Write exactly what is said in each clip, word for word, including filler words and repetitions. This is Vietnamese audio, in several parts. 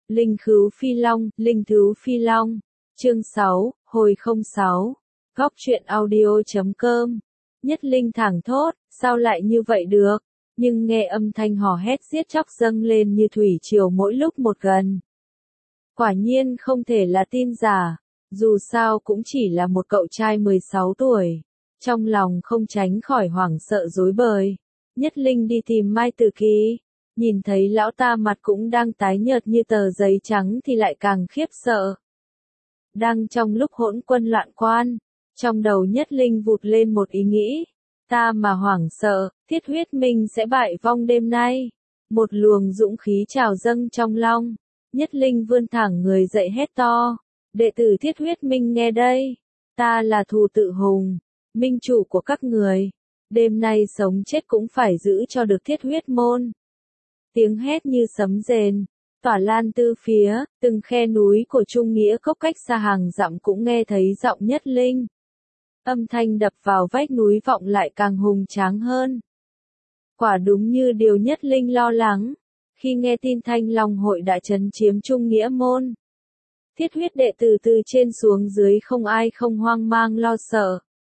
Linh khứu phi long, linh thứu phi long. Chương sáu, hồi không sáu. Góc truyện audio chấm com. Nhất Linh thẳng thốt, sao lại như vậy được? Nhưng nghe âm thanh hò hét giết chóc dâng lên như thủy triều mỗi lúc một gần. Quả nhiên không thể là tin giả, dù sao cũng chỉ là một cậu trai mười sáu tuổi. Trong lòng không tránh khỏi hoảng sợ rối bời. Nhất Linh đi tìm Mai Tử Kỳ, nhìn thấy lão ta mặt cũng đang tái nhợt như tờ giấy trắng thì lại càng khiếp sợ. Đang trong lúc hỗn quân loạn quan, trong đầu Nhất Linh vụt lên một ý nghĩ, ta mà hoảng sợ, Thiết Huyết Minh sẽ bại vong đêm nay. Một luồng dũng khí trào dâng trong lòng, Nhất Linh vươn thẳng người dậy hét to, đệ tử Thiết Huyết Minh nghe đây, ta là Thù Tự Hùng, minh chủ của các người, đêm nay sống chết cũng phải giữ cho được Thiết Huyết môn. Tiếng hét như sấm rền, tỏa lan tư phía, từng khe núi của Trung Nghĩa Cốc cách xa hàng dặm cũng nghe thấy giọng Nhất Linh. Âm thanh đập vào vách núi vọng lại càng hùng tráng hơn. Quả đúng như điều Nhất Linh lo lắng, khi nghe tin Thanh Long hội đã trấn chiếm Trung Nghĩa môn. Thiết huyết đệ tử từ trên xuống dưới không ai không hoang mang lo sợ.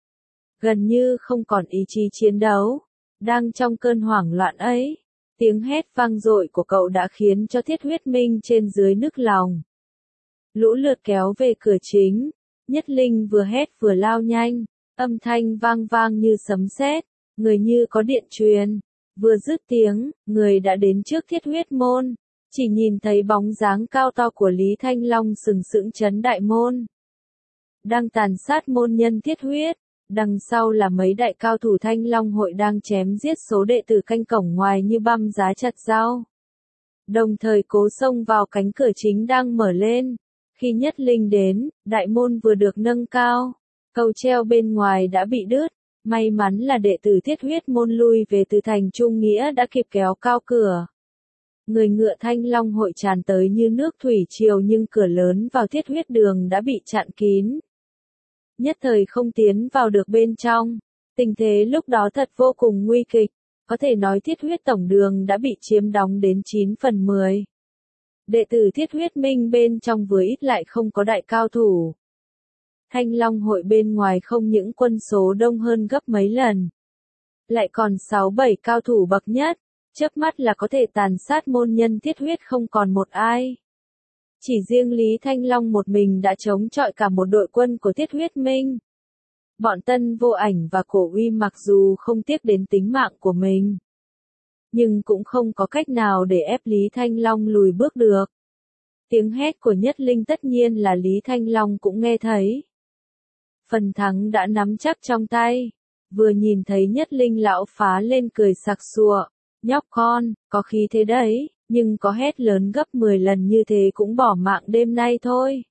Gần như không còn ý chí chiến đấu. Đang trong cơn hoảng loạn ấy, tiếng hét vang dội của cậu đã khiến cho Thiết Huyết Minh trên dưới nức lòng. Lũ lượt kéo về cửa chính, Nhất Linh vừa hét vừa lao nhanh, âm thanh vang vang như sấm sét, người như có điện truyền. Vừa dứt tiếng, người đã đến trước Thiết Huyết môn, chỉ nhìn thấy bóng dáng cao to của Lý Thanh Long sừng sững trấn đại môn. Đang tàn sát môn nhân Thiết Huyết, đằng sau là mấy đại cao thủ Thanh Long hội đang chém giết số đệ tử canh cổng ngoài như băm giá chặt dao. Đồng thời cố xông vào cánh cửa chính đang mở lên. Khi Nhất Linh đến, đại môn vừa được nâng cao, cầu treo bên ngoài đã bị đứt. May mắn là đệ tử Thiết Huyết môn lui về từ thành Trung Nghĩa đã kịp kéo cao cửa. Người ngựa Thanh Long hội tràn tới như nước thủy triều nhưng cửa lớn vào Thiết Huyết đường đã bị chặn kín. Nhất thời không tiến vào được bên trong. Tình thế lúc đó thật vô cùng nguy kịch, có thể nói Thiết Huyết tổng đường đã bị chiếm đóng đến chín phần mười. Đệ tử Thiết Huyết Minh bên trong vừa ít lại không có đại cao thủ. Thanh Long hội bên ngoài không những quân số đông hơn gấp mấy lần, lại còn sáu bảy cao thủ bậc nhất, chớp mắt là có thể tàn sát môn nhân Thiết Huyết không còn một ai. Chỉ riêng Lý Thanh Long một mình đã chống chọi cả một đội quân của Thiết Huyết Minh. Bọn Tân Vô Ảnh và Cổ Uy mặc dù không tiếc đến tính mạng của mình, nhưng cũng không có cách nào để ép Lý Thanh Long lùi bước được. Tiếng hét của Nhất Linh tất nhiên là Lý Thanh Long cũng nghe thấy. Phần thắng đã nắm chắc trong tay. Vừa nhìn thấy Nhất Linh lão phá lên cười sặc sụa. Nhóc con, có khí thế đấy, nhưng có hét lớn gấp mười lần như thế cũng bỏ mạng đêm nay thôi.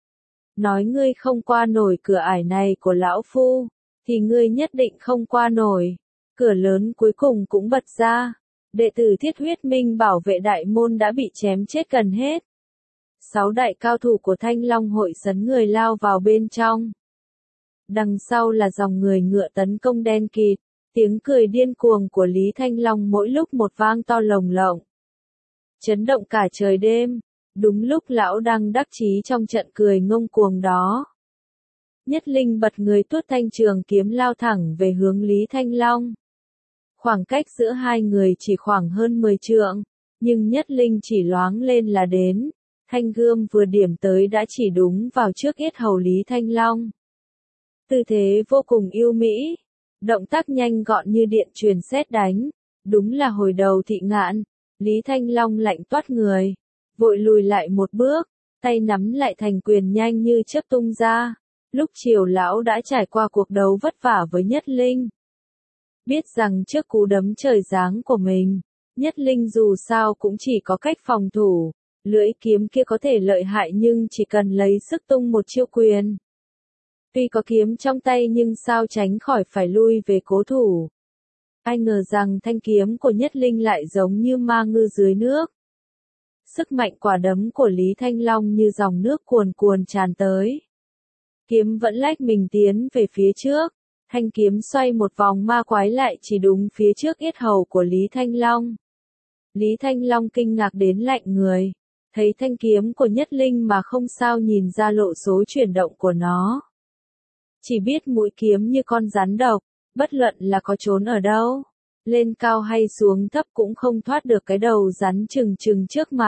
Nói ngươi không qua nổi cửa ải này của lão phu, thì ngươi nhất định không qua nổi. Cửa lớn cuối cùng cũng bật ra. Đệ tử Thiết Huyết Minh bảo vệ đại môn đã bị chém chết gần hết. Sáu đại cao thủ của Thanh Long hội sấn người lao vào bên trong. Đằng sau là dòng người ngựa tấn công đen kịt, tiếng cười điên cuồng của Lý Thanh Long mỗi lúc một vang to lồng lộng. Chấn động cả trời đêm, đúng lúc lão đang đắc chí trong trận cười ngông cuồng đó. Nhất Linh bật người tuốt thanh trường kiếm lao thẳng về hướng Lý Thanh Long. Khoảng cách giữa hai người chỉ khoảng hơn mười trượng, nhưng Nhất Linh chỉ loáng lên là đến, thanh gươm vừa điểm tới đã chỉ đúng vào trước yết hầu Lý Thanh Long. Tư thế vô cùng yêu mỹ, động tác nhanh gọn như điện truyền sét đánh, đúng là hồi đầu thị ngạn. Lý Thanh Long lạnh toát người, vội lùi lại một bước, tay nắm lại thành quyền nhanh như chớp tung ra. Lúc chiều lão đã trải qua cuộc đấu vất vả với Nhất Linh. Biết rằng trước cú đấm trời giáng của mình, Nhất Linh dù sao cũng chỉ có cách phòng thủ, lưỡi kiếm kia có thể lợi hại nhưng chỉ cần lấy sức tung một chiêu quyền. Tuy có kiếm trong tay nhưng sao tránh khỏi phải lui về cố thủ. Ai ngờ rằng thanh kiếm của Nhất Linh lại giống như ma ngư dưới nước. Sức mạnh quả đấm của Lý Thanh Long như dòng nước cuồn cuồn tràn tới. Kiếm vẫn lách mình tiến về phía trước, thanh kiếm xoay một vòng ma quái lại chỉ đúng phía trước yết hầu của Lý Thanh Long. Lý Thanh Long kinh ngạc đến lạnh người, thấy thanh kiếm của Nhất Linh mà không sao nhìn ra lộ số chuyển động của nó. Chỉ biết mũi kiếm như con rắn độc, bất luận là có trốn ở đâu, lên cao hay xuống thấp cũng không thoát được cái đầu rắn trừng trừng trước mặt.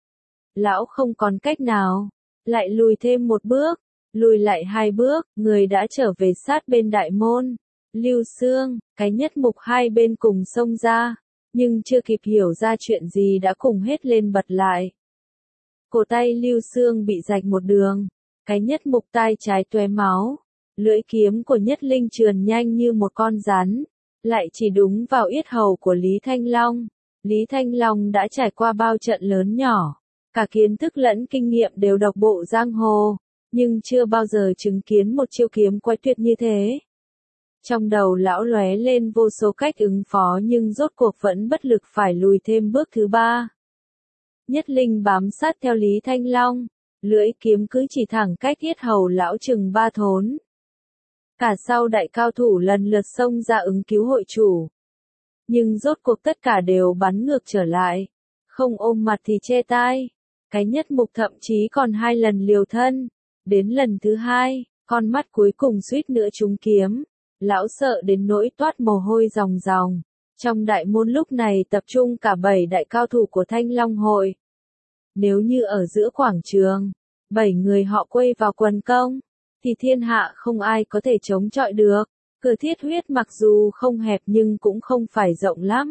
Lão không còn cách nào, lại lùi thêm một bước, lùi lại hai bước, người đã trở về sát bên đại môn. Lưu Xương, cái Nhất Mục hai bên cùng xông ra, nhưng chưa kịp hiểu ra chuyện gì đã cùng hết lên bật lại. Cổ tay Lưu Xương bị rạch một đường, cái Nhất Mục tai trái tóe máu, lưỡi kiếm của Nhất Linh trườn nhanh như một con rắn, lại chỉ đúng vào yết hầu của Lý Thanh Long. Lý Thanh Long đã trải qua bao trận lớn nhỏ, cả kiến thức lẫn kinh nghiệm đều độc bộ giang hồ, nhưng chưa bao giờ chứng kiến một chiêu kiếm quái tuyệt như thế. Trong đầu lão lóe lên vô số cách ứng phó nhưng rốt cuộc vẫn bất lực phải lùi thêm bước thứ ba. Nhất Linh bám sát theo Lý Thanh Long, lưỡi kiếm cứ chỉ thẳng cách yết hầu lão chừng ba thốn. Cả sau đại cao thủ lần lượt xông ra ứng cứu hội chủ. Nhưng rốt cuộc tất cả đều bắn ngược trở lại, không ôm mặt thì che tai. Cái Nhất Mục thậm chí còn hai lần liều thân, đến lần thứ hai, con mắt cuối cùng suýt nữa trúng kiếm. Lão sợ đến nỗi toát mồ hôi ròng ròng. Trong đại môn lúc này tập trung cả bảy đại cao thủ của Thanh Long hội. Nếu như ở giữa quảng trường, bảy người họ quây vào quần công, thì thiên hạ không ai có thể chống chọi được. Cửa Thiết Huyết mặc dù không hẹp nhưng cũng không phải rộng lắm.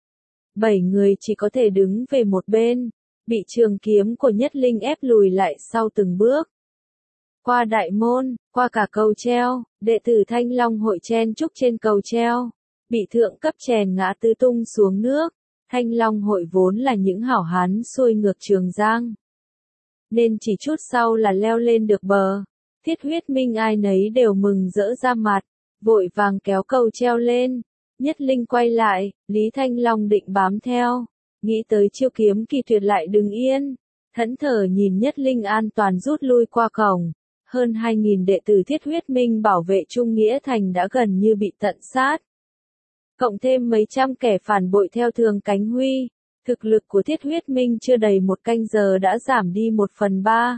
Bảy người chỉ có thể đứng về một bên, bị trường kiếm của Nhất Linh ép lùi lại sau từng bước. Qua đại môn, qua cả cầu treo, đệ tử Thanh Long hội chen chúc trên cầu treo, bị thượng cấp chèn ngã tứ tung xuống nước. Thanh Long hội vốn là những hảo hán xuôi ngược Trường Giang, nên chỉ chút sau là leo lên được bờ. Thiết Huyết Minh ai nấy đều mừng rỡ ra mặt, vội vàng kéo cầu treo lên. Nhất Linh quay lại, Lý Thanh Long định bám theo, nghĩ tới chiêu kiếm kỳ tuyệt lại đứng yên, thẫn thờ nhìn Nhất Linh an toàn rút lui qua cổng. Hơn hai nghìn đệ tử Thiết Huyết Minh bảo vệ Trung Nghĩa Thành đã gần như bị tận sát. Cộng thêm mấy trăm kẻ phản bội theo Thường Cánh Huy, thực lực của Thiết Huyết Minh chưa đầy một canh giờ đã giảm đi một phần ba.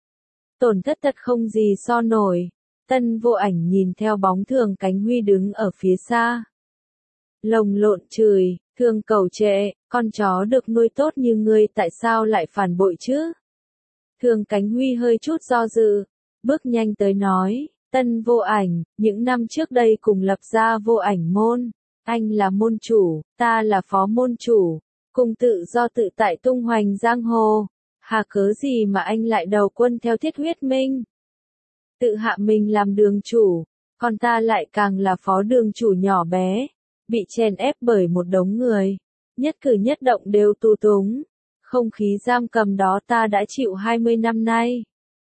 Tổn thất thật không gì so nổi. Tân Vô Ảnh nhìn theo bóng Thường Cánh Huy đứng ở phía xa. Lồng lộn chửi, Thường Cẩu Trệ, con chó được nuôi tốt như ngươi tại sao lại phản bội chứ? Thường Cánh Huy hơi chút do dự, bước nhanh tới nói, Tân Vô Ảnh, những năm trước đây cùng lập ra Vô Ảnh môn, anh là môn chủ, ta là phó môn chủ, cùng tự do tự tại tung hoành giang hồ, hà cớ gì mà anh lại đầu quân theo Thiết Huyết Minh? Tự hạ mình làm đường chủ, còn ta lại càng là phó đường chủ nhỏ bé, bị chèn ép bởi một đống người, nhất cử nhất động đều tù túng, không khí giam cầm đó ta đã chịu hai mươi năm nay.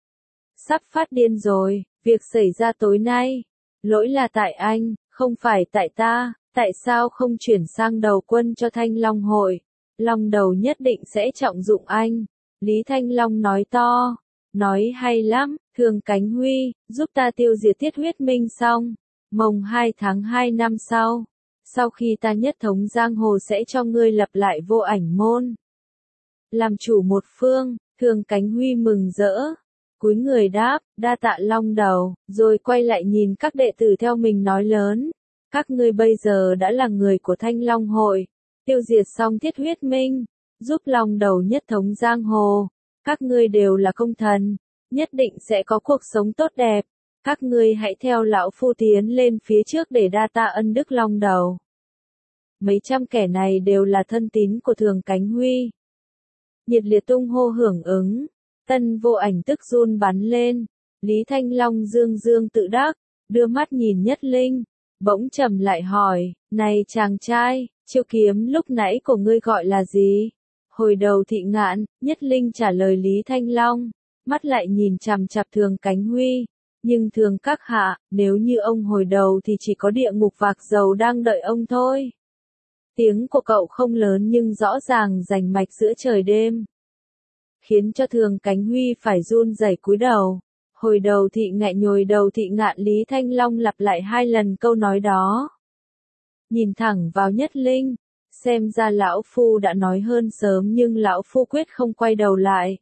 Sắp phát điên rồi, việc xảy ra tối nay, lỗi là tại anh, không phải tại ta, tại sao không chuyển sang đầu quân cho Thanh Long hội, Long đầu nhất định sẽ trọng dụng anh. Lý Thanh Long nói to, nói hay lắm, Thường Cánh Huy, giúp ta tiêu diệt Thiết Huyết Minh xong, mồng hai tháng hai năm sau, sau khi ta nhất thống giang hồ sẽ cho ngươi lập lại Vô Ảnh môn. Làm chủ một phương, Thường Cánh Huy mừng rỡ, cúi người đáp, đa tạ Long đầu, rồi quay lại nhìn các đệ tử theo mình nói lớn, các ngươi bây giờ đã là người của Thanh Long hội, tiêu diệt xong Thiết Huyết Minh, giúp Long đầu nhất thống giang hồ, các ngươi đều là công thần, nhất định sẽ có cuộc sống tốt đẹp, các ngươi hãy theo lão phu tiến lên phía trước để đa tạ ân đức Long đầu. Mấy trăm kẻ này đều là thân tín của Thường Cánh Huy. Nhiệt liệt tung hô hưởng ứng. Tân Vô Ảnh tức run bắn lên, Lý Thanh Long dương dương tự đắc, đưa mắt nhìn Nhất Linh, bỗng trầm lại hỏi, này chàng trai, chiêu kiếm lúc nãy của ngươi gọi là gì? Hồi đầu thị ngạn, Nhất Linh trả lời Lý Thanh Long, mắt lại nhìn chằm chằm Thường Cánh Huy, nhưng Thường các hạ, nếu như ông hồi đầu thì chỉ có địa ngục vạc dầu đang đợi ông thôi. Tiếng của cậu không lớn nhưng rõ ràng rành mạch giữa trời đêm, khiến cho Thường Cánh Huy phải run rẩy cúi đầu. Hồi đầu thị ngại nhồi đầu thị ngạn Lý Thanh Long lặp lại hai lần câu nói đó. Nhìn thẳng vào Nhất Linh, Xem ra lão phu đã nói hơn sớm nhưng lão phu quyết không quay đầu lại.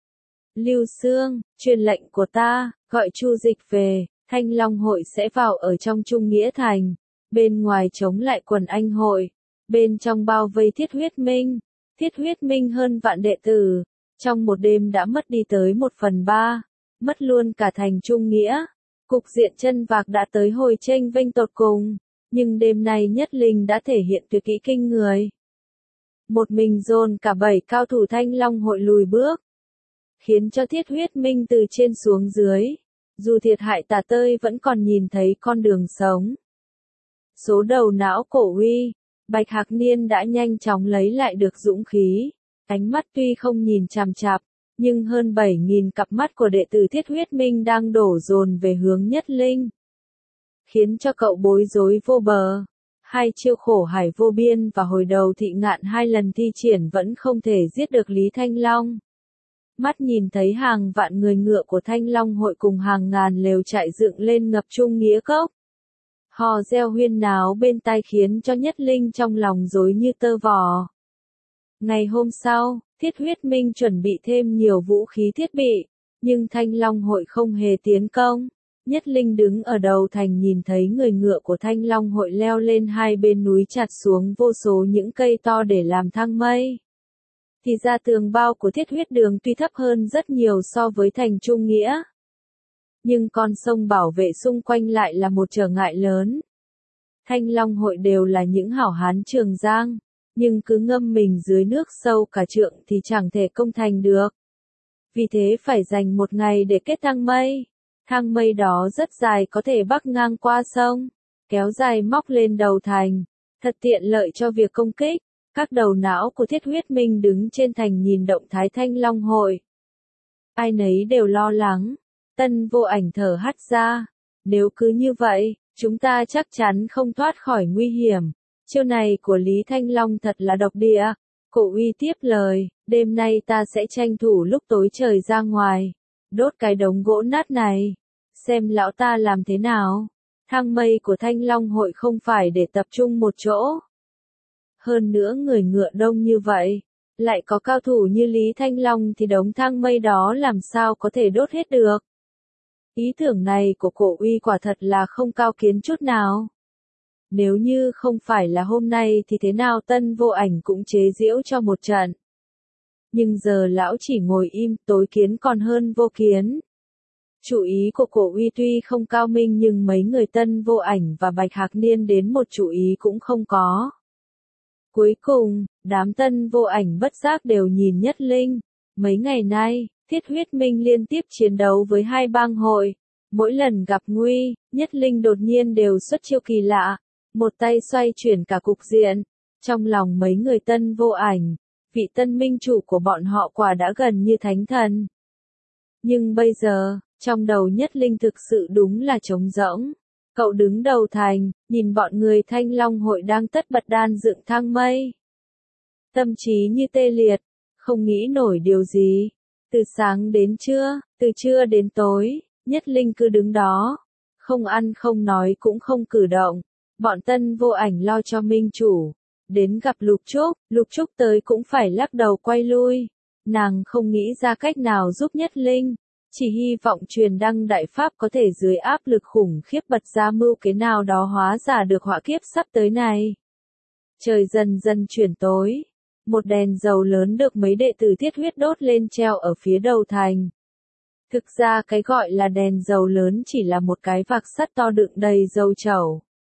Lưu Xương, truyền lệnh của ta, gọi Chu Dịch về, Thanh Long hội sẽ vào ở trong Trung Nghĩa Thành, bên ngoài chống lại quần anh hội, bên trong bao vây Thiết Huyết Minh. Thiết Huyết Minh hơn vạn đệ tử, trong một đêm đã mất đi tới một phần ba, mất luôn cả thành Trung Nghĩa. Cục diện chân vạc đã tới hồi chênh vênh tột cùng, nhưng đêm nay Nhất Linh đã thể hiện tuyệt kỹ kinh người. Một mình dồn cả bảy cao thủ Thanh Long hội lùi bước, khiến cho Thiết Huyết Minh từ trên xuống dưới, dù thiệt hại tả tơi vẫn còn nhìn thấy con đường sống. Số đầu não cổ uy, Bạch Hạc Niên đã nhanh chóng lấy lại được dũng khí, ánh mắt tuy không nhìn chằm chằm, nhưng hơn bảy nghìn cặp mắt của đệ tử Thiết Huyết Minh đang đổ dồn về hướng Nhất Linh, khiến cho cậu bối rối vô bờ. Hai chiêu khổ hải vô biên và hồi đầu thị ngạn hai lần thi triển vẫn không thể giết được Lý Thanh Long. Mắt nhìn thấy hàng vạn người ngựa của Thanh Long hội cùng hàng ngàn lều trại dựng lên ngập Trung Nghĩa Cốc. Hò reo huyên náo bên tai khiến cho Nhất Linh trong lòng rối như tơ vò. Ngày hôm sau, Thiết Huyết Minh chuẩn bị thêm nhiều vũ khí thiết bị, nhưng Thanh Long hội không hề tiến công. Nhất Linh đứng ở đầu thành nhìn thấy người ngựa của Thanh Long hội leo lên hai bên núi chặt xuống vô số những cây to để làm thang mây. Thì ra tường bao của Thiết Huyết Đường tuy thấp hơn rất nhiều so với thành Trung Nghĩa, nhưng con sông bảo vệ xung quanh lại là một trở ngại lớn. Thanh Long hội đều là những hảo hán Trường Giang, nhưng cứ ngâm mình dưới nước sâu cả trượng thì chẳng thể công thành được. Vì thế phải dành một ngày để kết thang mây. Thang mây đó rất dài, có thể bắc ngang qua sông, kéo dài móc lên đầu thành, thật tiện lợi cho việc công kích. Các đầu não của Thiết Huyết Minh đứng trên thành nhìn động thái Thanh Long hội. Ai nấy đều lo lắng. Tân Vô Ảnh thở hắt ra. Nếu cứ như vậy, chúng ta chắc chắn không thoát khỏi nguy hiểm. Chiêu này của Lý Thanh Long thật là độc địa. Cổ uy tiếp lời, đêm nay ta sẽ tranh thủ lúc tối trời ra ngoài, đốt cái đống gỗ nát này, xem lão ta làm thế nào. Thang mây của Thanh Long hội không phải để tập trung một chỗ. Hơn nữa người ngựa đông như vậy, lại có cao thủ như Lý Thanh Long thì đống thang mây đó làm sao có thể đốt hết được. Ý tưởng này của Cổ uy quả thật là không cao kiến chút nào. Nếu như không phải là hôm nay thì thế nào Tân Vô Ảnh cũng chế giễu cho một trận. Nhưng giờ lão chỉ ngồi im, tối kiến còn hơn vô kiến. Chủ ý của Cổ uy tuy không cao minh nhưng mấy người Tân Vô Ảnh và Bạch Hạc Niên đến một chủ ý cũng không có. Cuối cùng, đám Tân Vô Ảnh bất giác đều nhìn Nhất Linh. Mấy ngày nay, Thiết Huyết Minh liên tiếp chiến đấu với hai bang hội. Mỗi lần gặp nguy, Nhất Linh đột nhiên đều xuất chiêu kỳ lạ. Một tay xoay chuyển cả cục diện. Trong lòng mấy người Tân Vô Ảnh, vị tân minh chủ của bọn họ quả đã gần như thánh thần. Nhưng bây giờ, trong đầu Nhất Linh thực sự đúng là trống rỗng. Cậu đứng đầu thành, nhìn bọn người Thanh Long hội đang tất bật đan dựng thang mây. Tâm trí như tê liệt, không nghĩ nổi điều gì. Từ sáng đến trưa, từ trưa đến tối, Nhất Linh cứ đứng đó. Không ăn không nói cũng không cử động. Bọn Tân Vô Ảnh lo cho minh chủ. Đến gặp Lục Trúc, Lục Trúc tới cũng phải lắc đầu quay lui. Nàng không nghĩ ra cách nào giúp Nhất Linh. Chỉ hy vọng truyền đăng đại pháp có thể dưới áp lực khủng khiếp bật ra mưu kế nào đó hóa giải được họa kiếp sắp tới này. Trời dần dần chuyển tối. Một đèn dầu lớn được mấy đệ tử Thiết Huyết đốt lên treo ở phía đầu thành. Thực ra cái gọi là đèn dầu lớn chỉ là một cái vạc sắt to đựng đầy dầu trầu.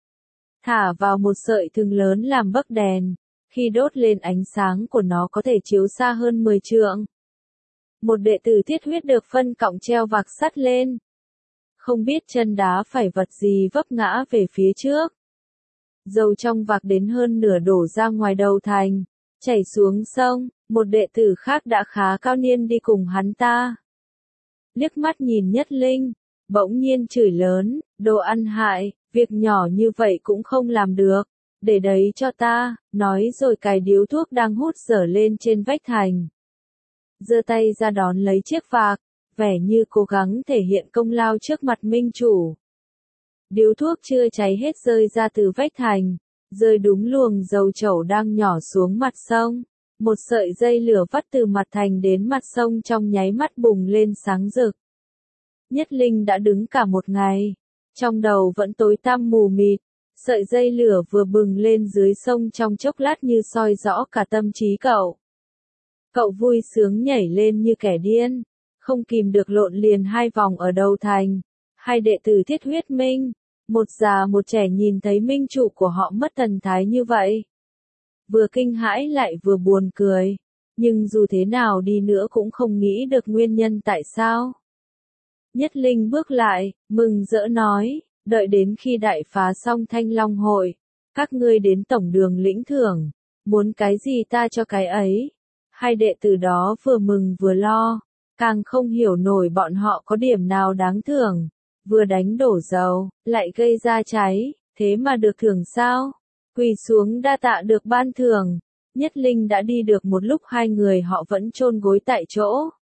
Thả vào một sợi thừng lớn làm bấc đèn. Khi đốt lên ánh sáng của nó có thể chiếu xa hơn mười trượng. Một đệ tử Thiết Huyết được phân cọng treo vạc sắt lên. Không biết chân đá phải vật gì vấp ngã về phía trước. Dầu trong vạc đến hơn nửa đổ ra ngoài đầu thành, chảy xuống sông, một đệ tử khác đã khá cao niên đi cùng hắn ta. Liếc mắt nhìn Nhất Linh, bỗng nhiên chửi lớn, đồ ăn hại, việc nhỏ như vậy cũng không làm được, để đấy cho ta, nói rồi cài điếu thuốc đang hút dở lên trên vách thành. Giơ tay ra đón lấy chiếc vạc, vẻ như cố gắng thể hiện công lao trước mặt minh chủ. Điếu thuốc chưa cháy hết rơi ra từ vách thành, rơi đúng luồng dầu chẩu đang nhỏ xuống mặt sông. Một sợi dây lửa vắt từ mặt thành đến mặt sông trong nháy mắt bùng lên sáng rực. Nhất Linh đã đứng cả một ngày, trong đầu vẫn tối tăm mù mịt, sợi dây lửa vừa bừng lên dưới sông trong chốc lát như soi rõ cả tâm trí cậu. Cậu vui sướng nhảy lên như kẻ điên, không kìm được lộn liền hai vòng ở đầu thành. Hai đệ tử Thiết Huyết Minh, một già một trẻ nhìn thấy minh chủ của họ mất thần thái như vậy. Vừa kinh hãi lại vừa buồn cười, nhưng dù thế nào đi nữa cũng không nghĩ được nguyên nhân tại sao. Nhất Linh bước lại, mừng rỡ nói, đợi đến khi đại phá xong Thanh Long hội, các ngươi đến tổng đường lĩnh thưởng, muốn cái gì ta cho cái ấy. Hai đệ tử đó vừa mừng vừa lo, càng không hiểu nổi bọn họ có điểm nào đáng thưởng, vừa đánh đổ dầu, lại gây ra cháy, thế mà được thưởng sao? Quỳ xuống đa tạ được ban thưởng. Nhất Linh đã đi được một lúc hai người họ vẫn chôn gối tại chỗ.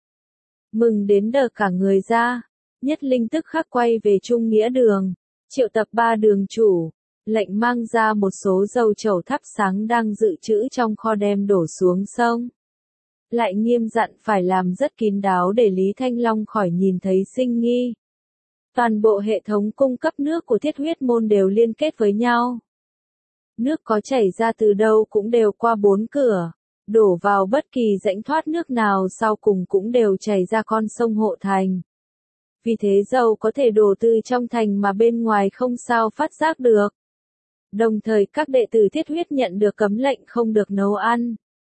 Mừng đến đờ cả người ra, Nhất Linh tức khắc quay về Trung Nghĩa Đường, triệu tập ba đường chủ, lệnh mang ra một số dầu chẩu thắp sáng đang dự trữ trong kho đem đổ xuống sông. Lại nghiêm dặn phải làm rất kín đáo để Lý Thanh Long khỏi nhìn thấy sinh nghi. Toàn bộ hệ thống cung cấp nước của Thiết Huyết Môn đều liên kết với nhau. Nước có chảy ra từ đâu cũng đều qua bốn cửa, đổ vào bất kỳ rãnh thoát nước nào sau cùng cũng đều chảy ra con sông Hộ Thành. Vì thế dầu có thể đổ từ trong thành mà bên ngoài không sao phát giác được. Đồng thời các đệ tử Thiết Huyết nhận được cấm lệnh không được nấu ăn,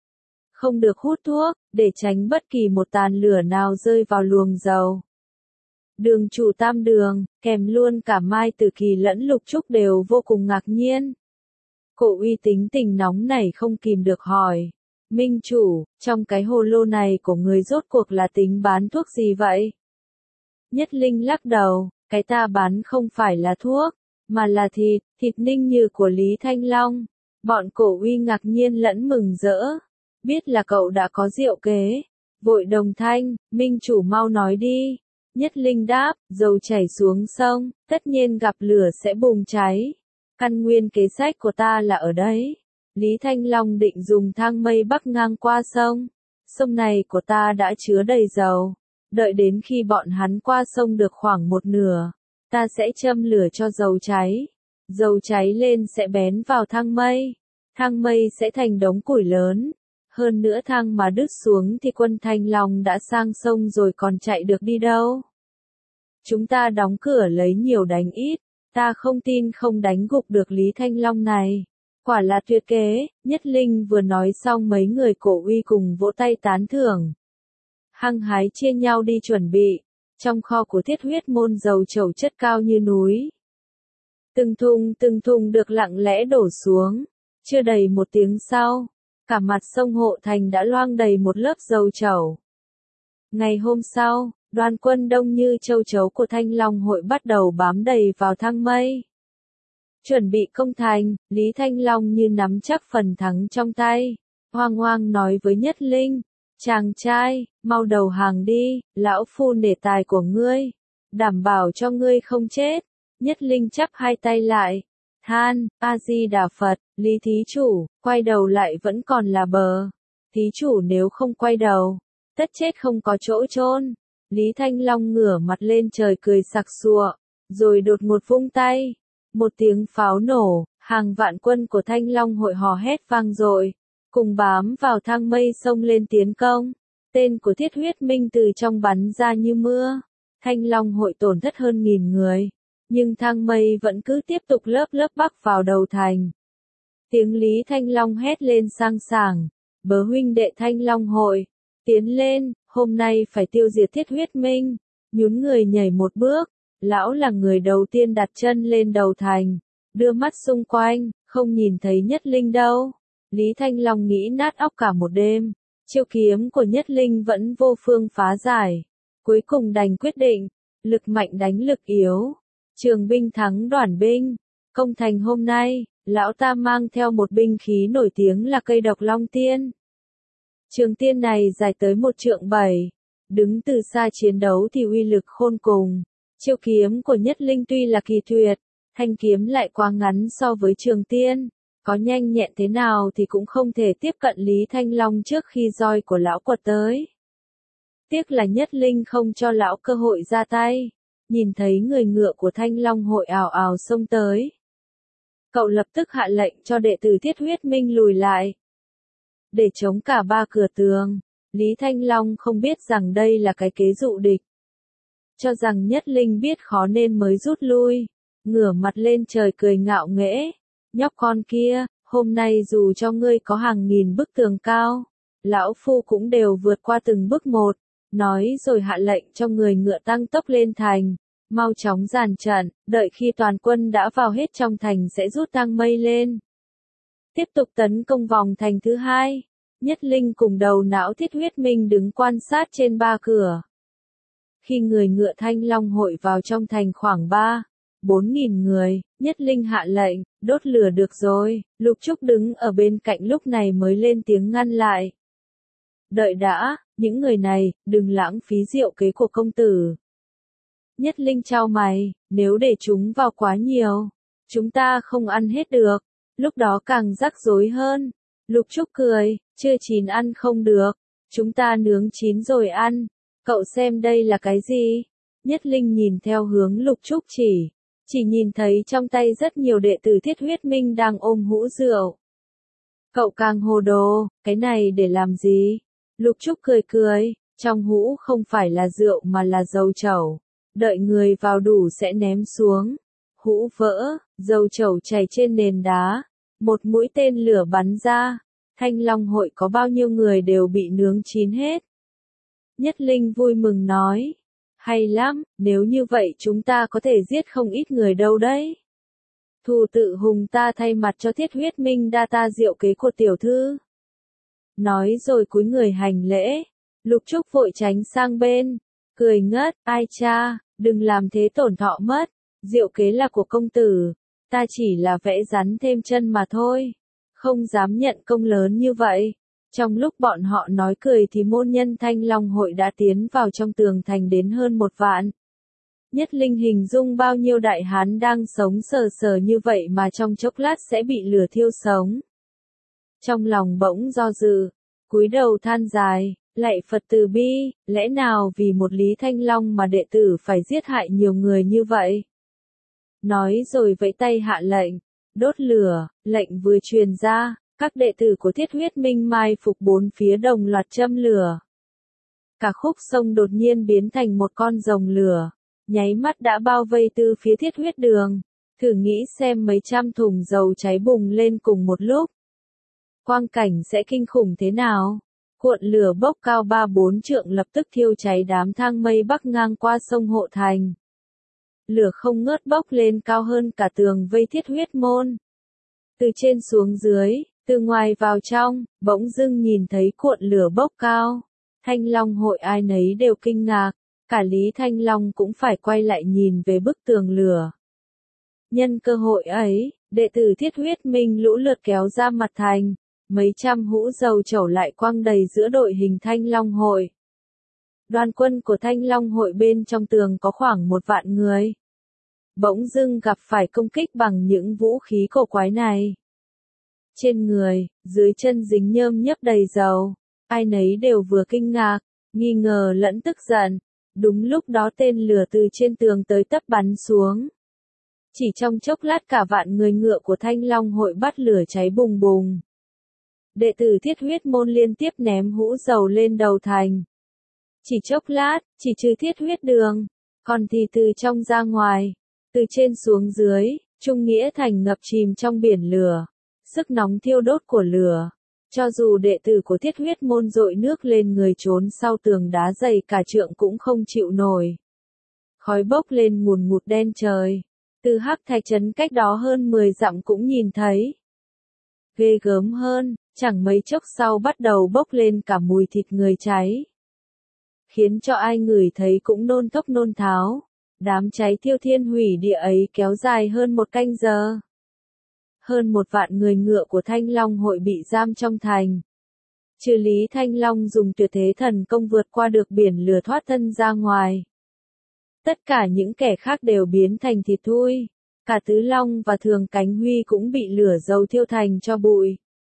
không được hút thuốc, để tránh bất kỳ một tàn lửa nào rơi vào luồng dầu. Đường chủ Tam Đường, kèm luôn cả Mai Tử Kỳ lẫn Lục Trúc đều vô cùng ngạc nhiên. Cổ Uy tính tình nóng này không kìm được hỏi, Minh chủ, trong cái hồ lô này của người rốt cuộc là tính bán thuốc gì vậy? Nhất Linh lắc đầu, cái ta bán không phải là thuốc, mà là thịt, thịt ninh như của Lý Thanh Long. Bọn Cổ Uy ngạc nhiên lẫn mừng rỡ, biết là cậu đã có diệu kế, vội đồng thanh, Minh chủ mau nói đi. Nhất Linh đáp, dầu chảy xuống sông, tất nhiên gặp lửa sẽ bùng cháy. Căn nguyên kế sách của ta là ở đấy. Lý Thanh Long định dùng thang mây bắc ngang qua sông. Sông này của ta đã chứa đầy dầu. Đợi đến khi bọn hắn qua sông được khoảng một nửa, ta sẽ châm lửa cho dầu cháy. Dầu cháy lên sẽ bén vào thang mây. Thang mây sẽ thành đống củi lớn. Hơn nữa thang mà đứt xuống thì quân Thanh Long đã sang sông rồi còn chạy được đi đâu. Chúng ta đóng cửa lấy nhiều đánh ít. Ta không tin không đánh gục được Lý Thanh Long này. Quả là tuyệt kế. Nhất Linh vừa nói xong mấy người Cổ Uy cùng vỗ tay tán thưởng. Hăng hái chia nhau đi chuẩn bị. Trong kho của Thiết Huyết Môn dầu chẩu chất cao như núi. Từng thùng từng thùng được lặng lẽ đổ xuống. Chưa đầy một tiếng sau, cả mặt sông Hộ Thành đã loang đầy một lớp dầu chẩu. Ngày hôm sau, đoàn quân đông như châu chấu của Thanh Long hội bắt đầu bám đầy vào thang mây. Chuẩn bị công thành, Lý Thanh Long như nắm chắc phần thắng trong tay. Hoang hoang nói với Nhất Linh, chàng trai, mau đầu hàng đi, lão phu nể tài của ngươi, đảm bảo cho ngươi không chết. Nhất Linh chắp hai tay lại, than, A-di-đà Phật, Lý thí chủ, quay đầu lại vẫn còn là bờ. Thí chủ nếu không quay đầu, tất chết không có chỗ chôn. Lý Thanh Long ngửa mặt lên trời cười sặc sụa, rồi đột ngột vung tay. Một tiếng pháo nổ, hàng vạn quân của Thanh Long hội hò hét vang dội, cùng bám vào thang mây xông lên tiến công. Tên của Thiết Huyết Minh từ trong bắn ra như mưa. Thanh Long hội tổn thất hơn nghìn người, nhưng thang mây vẫn cứ tiếp tục lớp lớp bắc vào đầu thành. Tiếng Lý Thanh Long hét lên sang sảng, bớ huynh đệ Thanh Long hội, tiến lên, hôm nay phải tiêu diệt Thiết Huyết Minh. Nhún người nhảy một bước, lão là người đầu tiên đặt chân lên đầu thành, đưa mắt xung quanh, không nhìn thấy Nhất Linh đâu. Lý Thanh Long nghĩ nát óc cả một đêm, chiêu kiếm của Nhất Linh vẫn vô phương phá giải. Cuối cùng đành quyết định, lực mạnh đánh lực yếu. Trường binh thắng đoàn binh. Công thành hôm nay, lão ta mang theo một binh khí nổi tiếng là cây độc long tiên. Trường tiên này dài tới một trượng bảy, đứng từ xa chiến đấu thì uy lực khôn cùng. Chiêu kiếm của Nhất Linh tuy là kỳ tuyệt, thanh kiếm lại quá ngắn so với trường tiên, Có nhanh nhẹn thế nào thì cũng không thể tiếp cận Lý Thanh Long trước khi roi của lão quật tới. Tiếc là Nhất Linh không cho lão cơ hội ra tay, nhìn thấy người ngựa của Thanh Long hội ào ào xông tới. Cậu lập tức hạ lệnh cho đệ tử Thiết Huyết Minh lùi lại. Để chống cả ba cửa tường, Lý Thanh Long không biết rằng đây là cái kế dụ địch. Cho rằng Nhất Linh biết khó nên mới rút lui, ngửa mặt lên trời cười ngạo nghễ. Nhóc con kia, hôm nay dù cho ngươi có hàng nghìn bức tường cao, lão phu cũng đều vượt qua từng bước một, nói rồi hạ lệnh cho người ngựa tăng tốc lên thành, mau chóng dàn trận, đợi khi toàn quân đã vào hết trong thành sẽ rút tăng mây lên. Tiếp tục tấn công vòng thành thứ hai, Nhất Linh cùng đầu não Thiết Huyết Minh đứng quan sát trên ba cửa. Khi người ngựa Thanh Long hội vào trong thành khoảng ba, bốn nghìn người, Nhất Linh hạ lệnh, đốt lửa được rồi, Lục Trúc đứng ở bên cạnh lúc này mới lên tiếng ngăn lại. Đợi đã, những người này, đừng lãng phí rượu kế của công tử. Nhất Linh chau mày, nếu để chúng vào quá nhiều, chúng ta không ăn hết được, lúc đó càng rắc rối hơn. Lục Trúc cười, chưa chín ăn không được, chúng ta nướng chín rồi ăn, cậu xem đây là cái gì? Nhất Linh nhìn theo hướng Lục Trúc chỉ, chỉ nhìn thấy trong tay rất nhiều đệ tử Thiết Huyết Minh đang ôm hũ rượu. Cậu càng hồ đồ, cái này để làm gì? Lục Trúc cười cười, trong hũ không phải là rượu mà là dầu trẩu, đợi người vào đủ sẽ ném xuống. Hũ vỡ, dầu trẩu chảy trên nền đá, một mũi tên lửa bắn ra, Thanh Long hội có bao nhiêu người đều bị nướng chín hết. Nhất Linh vui mừng nói, hay lắm, nếu như vậy chúng ta có thể giết không ít người đâu đấy. Thù tự hùng ta thay mặt cho Thiết Huyết Minh đa ta diệu kế của tiểu thư. Nói rồi cúi người hành lễ, Lục Trúc vội tránh sang bên, cười ngất, ai cha, đừng làm thế tổn thọ mất, diệu kế là của công tử, ta chỉ là vẽ rắn thêm chân mà thôi, không dám nhận công lớn như vậy. Trong lúc bọn họ nói cười thì môn nhân Thanh Long hội đã tiến vào trong tường thành đến hơn một vạn. Nhất Linh hình dung bao nhiêu đại hán đang sống sờ sờ như vậy mà trong chốc lát sẽ bị lửa thiêu sống. Trong lòng bỗng do dự, cúi đầu than dài, lạy Phật từ bi, lẽ nào vì một Lý Thanh Long mà đệ tử phải giết hại nhiều người như vậy? Nói rồi vẫy tay hạ lệnh, đốt lửa, lệnh vừa truyền ra, các đệ tử của Thiết Huyết Minh mai phục bốn phía đồng loạt châm lửa. Cả khúc sông đột nhiên biến thành một con rồng lửa, nháy mắt đã bao vây từ phía Thiết Huyết đường. Thử nghĩ xem mấy trăm thùng dầu cháy bùng lên cùng một lúc. Quang cảnh sẽ kinh khủng thế nào? Cuộn lửa bốc cao ba bốn trượng lập tức thiêu cháy đám thang mây bắc ngang qua sông Hộ Thành. Lửa không ngớt bốc lên cao hơn cả tường vây Thiết Huyết môn. Từ trên xuống dưới, từ ngoài vào trong, bỗng dưng nhìn thấy cuộn lửa bốc cao. Thanh Long hội ai nấy đều kinh ngạc, cả Lý Thanh Long cũng phải quay lại nhìn về bức tường lửa. Nhân cơ hội ấy, đệ tử Thiết Huyết Minh lũ lượt kéo ra mặt thành, mấy trăm hũ dầu trẩu lại quăng đầy giữa đội hình Thanh Long hội. Đoàn quân của Thanh Long hội bên trong tường có khoảng một vạn người. Bỗng dưng gặp phải công kích bằng những vũ khí cổ quái này. Trên người, dưới chân dính nhơm nhớp đầy dầu, ai nấy đều vừa kinh ngạc, nghi ngờ lẫn tức giận. Đúng lúc đó tên lửa từ trên tường tới tấp bắn xuống. Chỉ trong chốc lát cả vạn người ngựa của Thanh Long hội bắt lửa cháy bùng bùng. Đệ tử Thiết Huyết môn liên tiếp ném hũ dầu lên đầu thành. Chỉ chốc lát, chỉ trừ Thiết Huyết đường, còn thì từ trong ra ngoài, từ trên xuống dưới, Trung Nghĩa thành ngập chìm trong biển lửa. Sức nóng thiêu đốt của lửa, cho dù đệ tử của Thiết Huyết môn dội nước lên người trốn sau tường đá dày cả trượng cũng không chịu nổi. Khói bốc lên ngùn ngụt đen trời, từ Hắc Thạch trấn cách đó hơn mười dặm cũng nhìn thấy. Ghê gớm hơn, chẳng mấy chốc sau bắt đầu bốc lên cả mùi thịt người cháy. Khiến cho ai ngửi thấy cũng nôn thốc nôn tháo. Đám cháy thiêu thiên hủy địa ấy kéo dài hơn một canh giờ. Hơn một vạn người ngựa của Thanh Long hội bị giam trong thành. Trừ Lý Thanh Long dùng tuyệt thế thần công vượt qua được biển lửa thoát thân ra ngoài. Tất cả những kẻ khác đều biến thành thịt thui. Cả Tứ Long và Thường Cánh Huy cũng bị lửa dầu thiêu thành cho bụi.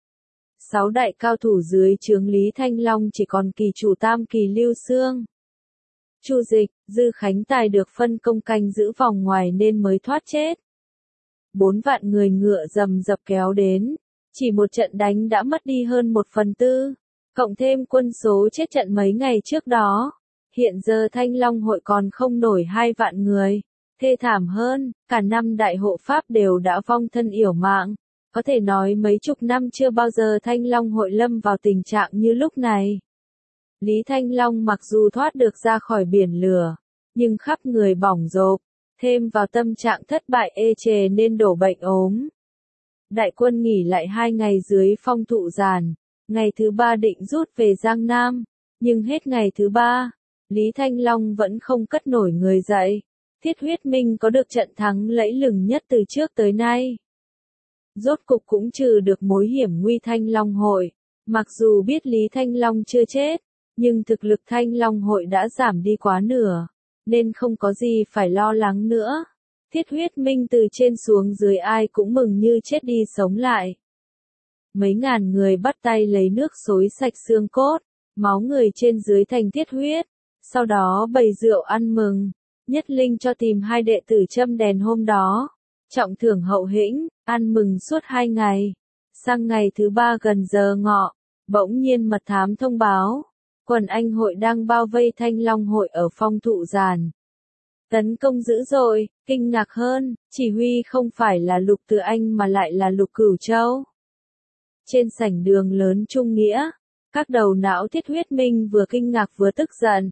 Sáu đại cao thủ dưới trướng Lý Thanh Long chỉ còn kỳ chủ tam kỳ Lưu Xương. Chu Dịch, Dư Khánh Tài được phân công canh giữ vòng ngoài nên mới thoát chết. Bốn vạn người ngựa rầm rập kéo đến, chỉ một trận đánh đã mất đi hơn một phần tư, cộng thêm quân số chết trận mấy ngày trước đó. Hiện giờ Thanh Long hội còn không nổi hai vạn người, thê thảm hơn, cả năm đại hộ pháp đều đã vong thân yểu mạng. Có thể nói mấy chục năm chưa bao giờ Thanh Long hội lâm vào tình trạng như lúc này. Lý Thanh Long mặc dù thoát được ra khỏi biển lửa, nhưng khắp người bỏng rộp, thêm vào tâm trạng thất bại ê chề nên đổ bệnh ốm. Đại quân nghỉ lại hai ngày dưới phong thụ giàn, ngày thứ ba định rút về Giang Nam, nhưng hết ngày thứ ba, Lý Thanh Long vẫn không cất nổi người dậy. Thiết Huyết Minh có được trận thắng lẫy lừng nhất từ trước tới nay. Rốt cục cũng trừ được mối hiểm nguy Thanh Long hội. Mặc dù biết Lý Thanh Long chưa chết, nhưng thực lực Thanh Long hội đã giảm đi quá nửa, nên không có gì phải lo lắng nữa. Thiết Huyết Minh từ trên xuống dưới ai cũng mừng như chết đi sống lại. Mấy ngàn người bắt tay lấy nước xối sạch xương cốt, máu người trên dưới thành thiết huyết, sau đó bày rượu ăn mừng. Nhất Linh cho tìm hai đệ tử châm đèn hôm đó, trọng thưởng hậu hĩnh, ăn mừng suốt hai ngày. Sang ngày thứ ba gần giờ ngọ, bỗng nhiên mật thám thông báo, quần anh hội đang bao vây Thanh Long hội ở phong thụ giàn. Tấn công dữ dội, kinh ngạc hơn, chỉ huy không phải là Lục Từ Anh mà lại là Lục Cửu Châu. Trên sảnh đường lớn Trung Nghĩa, các đầu não Thiết Huyết Minh vừa kinh ngạc vừa tức giận.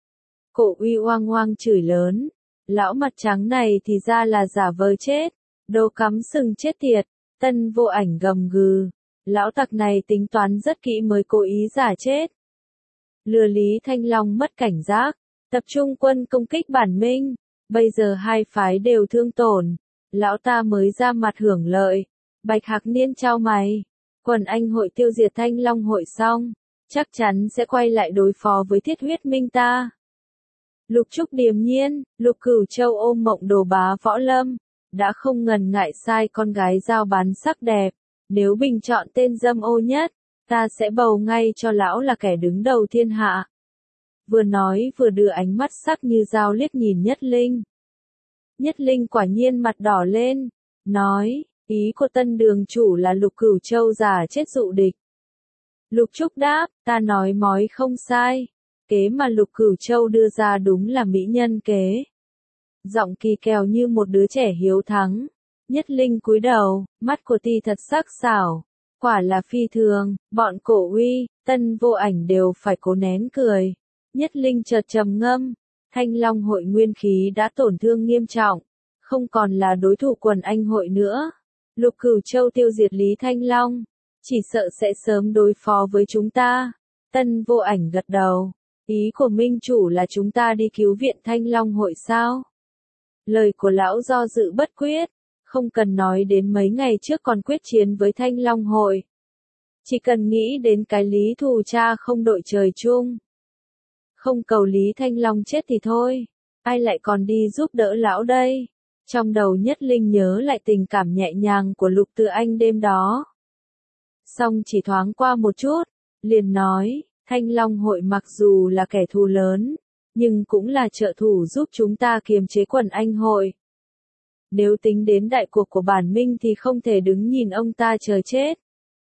Cổ Uy oang oang chửi lớn, lão mặt trắng này thì ra là giả vờ chết, đồ cắm sừng chết tiệt. Tân Vô Ảnh gầm gừ, lão tặc này tính toán rất kỹ mới cố ý giả chết. Lừa Lý Thanh Long mất cảnh giác, tập trung quân công kích Bản Minh, bây giờ hai phái đều thương tổn, lão ta mới ra mặt hưởng lợi. Bạch Hạc Niên chau mày, quần anh hội tiêu diệt Thanh Long hội xong, chắc chắn sẽ quay lại đối phó với Thiết Huyết Minh ta. Lục Trúc điềm nhiên, Lục Cửu Châu ôm mộng đồ bá võ lâm, đã không ngần ngại sai con gái giao bán sắc đẹp, nếu bình chọn tên dâm ô nhất, ta sẽ bầu ngay cho lão là kẻ đứng đầu thiên hạ. Vừa nói vừa đưa ánh mắt sắc như dao liếc nhìn Nhất Linh. Nhất Linh quả nhiên mặt đỏ lên, nói, ý của Tân đường chủ là Lục Cửu Châu giả chết dụ địch. Lục Trúc đáp, ta nói mói không sai, kế mà Lục Cửu Châu đưa ra đúng là mỹ nhân kế. Giọng kỳ kèo như một đứa trẻ hiếu thắng. Nhất Linh cúi đầu, mắt của ti thật sắc sảo, quả là phi thường, bọn Cổ Uy, Tân Vô Ảnh đều phải cố nén cười. Nhất Linh chợt trầm ngâm, Thanh Long hội nguyên khí đã tổn thương nghiêm trọng, không còn là đối thủ quần anh hội nữa. Lục Cửu Châu tiêu diệt Lý Thanh Long, chỉ sợ sẽ sớm đối phó với chúng ta. Tân Vô Ảnh gật đầu, ý của minh chủ là chúng ta đi cứu viện Thanh Long hội sao? Lời của lão do dự bất quyết, không cần nói đến mấy ngày trước còn quyết chiến với Thanh Long hội. Chỉ cần nghĩ đến cái lý thù cha không đội trời chung. Không cầu Lý Thanh Long chết thì thôi, ai lại còn đi giúp đỡ lão đây? Trong đầu Nhất Linh nhớ lại tình cảm nhẹ nhàng của Lục Từ Anh đêm đó. Xong chỉ thoáng qua một chút, liền nói, Thanh Long hội mặc dù là kẻ thù lớn, nhưng cũng là trợ thủ giúp chúng ta kiềm chế quần anh hội. Nếu tính đến đại cuộc của Bản Minh thì không thể đứng nhìn ông ta chờ chết.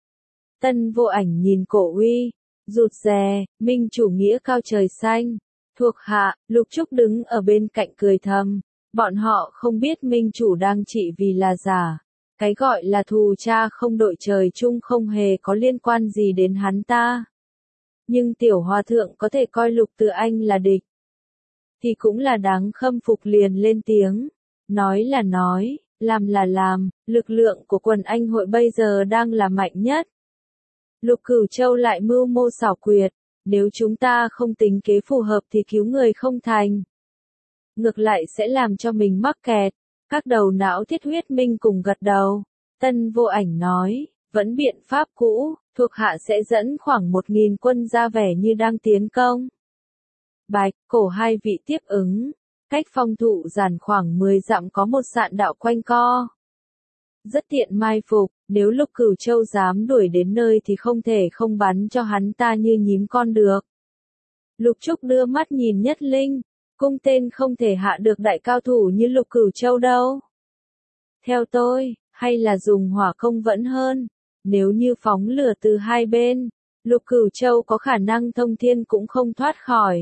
Tân Vô Ảnh nhìn Cổ Uy, rụt rè, minh chủ nghĩa cao trời xanh. Thuộc hạ, Lục Trúc đứng ở bên cạnh cười thầm. Bọn họ không biết minh chủ đang trị vì là giả. Cái gọi là thù cha không đội trời chung không hề có liên quan gì đến hắn ta. Nhưng tiểu hòa thượng có thể coi Lục Từ Anh là địch, thì cũng là đáng khâm phục, liền lên tiếng. Nói là nói, làm là làm, lực lượng của quần anh hội bây giờ đang là mạnh nhất. Lục Cửu Châu lại mưu mô xảo quyệt, nếu chúng ta không tính kế phù hợp thì cứu người không thành. Ngược lại sẽ làm cho mình mắc kẹt. Các đầu não Thiết Huyết Minh cùng gật đầu. Tân Vô Ảnh nói, vẫn biện pháp cũ, thuộc hạ sẽ dẫn khoảng một nghìn quân ra vẻ như đang tiến công. Bạch, Cổ hai vị tiếp ứng. Cách phong thụ giản khoảng mười dặm có một sạn đạo quanh co. Rất tiện mai phục, nếu Lục Cửu Châu dám đuổi đến nơi thì không thể không bắn cho hắn ta như nhím con được. Lục Trúc đưa mắt nhìn Nhất Linh, cung tên không thể hạ được đại cao thủ như Lục Cửu Châu đâu. Theo tôi, hay là dùng hỏa công vẫn hơn, nếu như phóng lửa từ hai bên, Lục Cửu Châu có khả năng thông thiên cũng không thoát khỏi.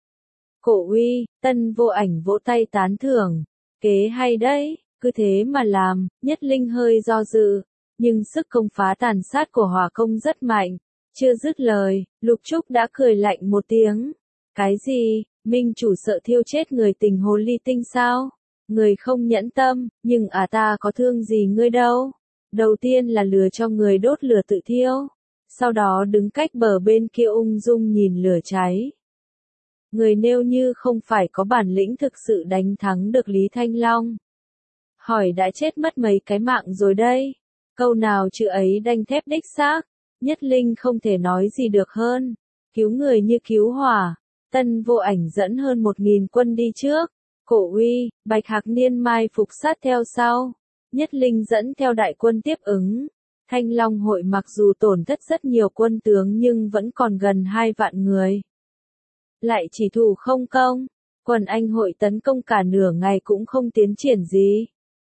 Cổ Uy, Tân Vô Ảnh vỗ tay tán thưởng, kế hay đấy, cứ thế mà làm. Nhất Linh hơi do dự, nhưng sức công phá tàn sát của hỏa công rất mạnh. Chưa dứt lời, Lục Trúc đã cười lạnh một tiếng. Cái gì, minh chủ sợ thiêu chết người tình hồ ly tinh sao? Người không nhẫn tâm, nhưng à ta có thương gì ngươi đâu. Đầu tiên là lừa cho người đốt lửa tự thiêu, sau đó đứng cách bờ bên kia ung dung nhìn lửa cháy. Người nêu như không phải có bản lĩnh thực sự đánh thắng được Lý Thanh Long. Hỏi đã chết mất mấy cái mạng rồi đây. Câu nào chữ ấy đanh thép đích xác. Nhất Linh không thể nói gì được hơn. Cứu người như cứu hỏa. Tân Vô Ảnh dẫn hơn một nghìn quân đi trước. Cổ Uy, Bạch Hạc Niên mai phục sát theo sau. Nhất Linh dẫn theo đại quân tiếp ứng. Thanh Long hội mặc dù tổn thất rất nhiều quân tướng nhưng vẫn còn gần hai vạn người. Lại chỉ thủ không công, quần anh hội tấn công cả nửa ngày cũng không tiến triển gì.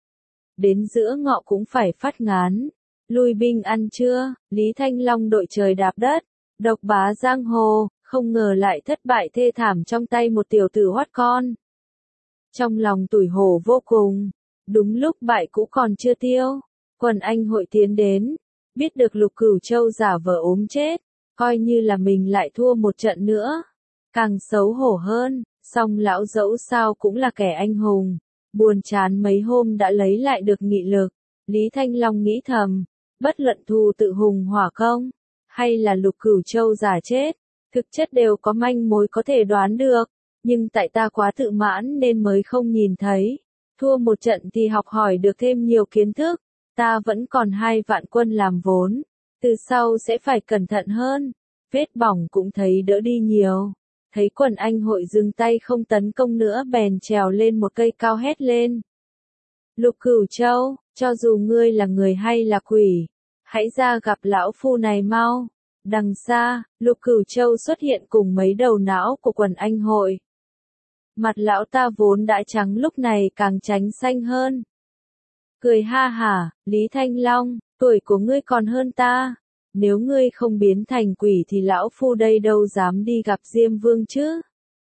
Đến giữa ngọ cũng phải phát ngán. Lui binh ăn trưa, Lý Thanh Long đội trời đạp đất, độc bá giang hồ, không ngờ lại thất bại thê thảm trong tay một tiểu tử hoắt con. Trong lòng tủi hổ vô cùng, đúng lúc bại cũ còn chưa tiêu, quần anh hội tiến đến, biết được Lục Cửu Châu giả vờ ốm chết, coi như là mình lại thua một trận nữa. Càng xấu hổ hơn, song lão dẫu sao cũng là kẻ anh hùng, buồn chán mấy hôm đã lấy lại được nghị lực. Lý Thanh Long nghĩ thầm, bất luận thù tự hùng hỏa công, hay là Lục Cửu Châu giả chết, thực chất đều có manh mối có thể đoán được, nhưng tại ta quá tự mãn nên mới không nhìn thấy. Thua một trận thì học hỏi được thêm nhiều kiến thức, ta vẫn còn hai vạn quân làm vốn, từ sau sẽ phải cẩn thận hơn, vết bỏng cũng thấy đỡ đi nhiều. Thấy quần anh hội dừng tay không tấn công nữa bèn trèo lên một cây cao hét lên. Lục Cửu Châu, cho dù ngươi là người hay là quỷ, hãy ra gặp lão phu này mau. Đằng xa, Lục Cửu Châu xuất hiện cùng mấy đầu não của quần anh hội. Mặt lão ta vốn đã trắng lúc này càng tránh xanh hơn. Cười ha hả, Lý Thanh Long, tuổi của ngươi còn hơn ta. Nếu ngươi không biến thành quỷ thì lão phu đây đâu dám đi gặp Diêm Vương chứ.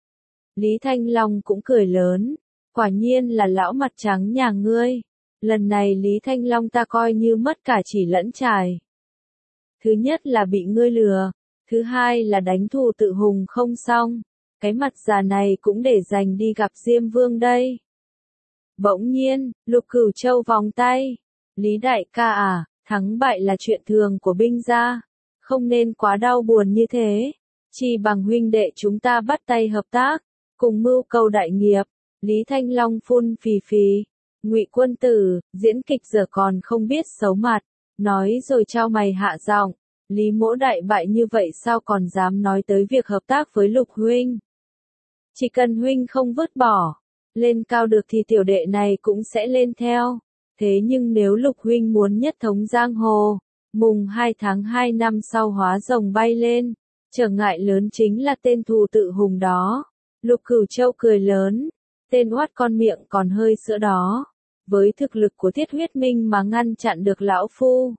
Lý Thanh Long cũng cười lớn. Quả nhiên là lão mặt trắng nhà ngươi. Lần này Lý Thanh Long ta coi như mất cả chỉ lẫn trải. Thứ nhất là bị ngươi lừa. Thứ hai là đánh thù tự hùng không xong. Cái mặt già này cũng để dành đi gặp Diêm Vương đây. Bỗng nhiên, Lục Cửu Châu vòng tay. Lý đại ca à, thắng bại là chuyện thường của binh gia. Không nên quá đau buồn như thế. Chỉ bằng huynh đệ chúng ta bắt tay hợp tác. Cùng mưu cầu đại nghiệp. Lý Thanh Long phun phì phì. Ngụy Quân Tử, diễn kịch giờ còn không biết xấu mặt. Nói rồi trao mày hạ giọng. Lý mỗ đại bại như vậy sao còn dám nói tới việc hợp tác với Lục huynh. Chỉ cần huynh không vứt bỏ, lên cao được thì tiểu đệ này cũng sẽ lên theo. Thế nhưng nếu Lục huynh muốn nhất thống giang hồ, mùng hai tháng hai năm sau hóa rồng bay lên, trở ngại lớn chính là tên thù tự hùng đó. Lục Cửu Châu cười lớn, tên oát con miệng còn hơi sữa đó, với thực lực của Thiết Huyết Minh mà ngăn chặn được lão phu.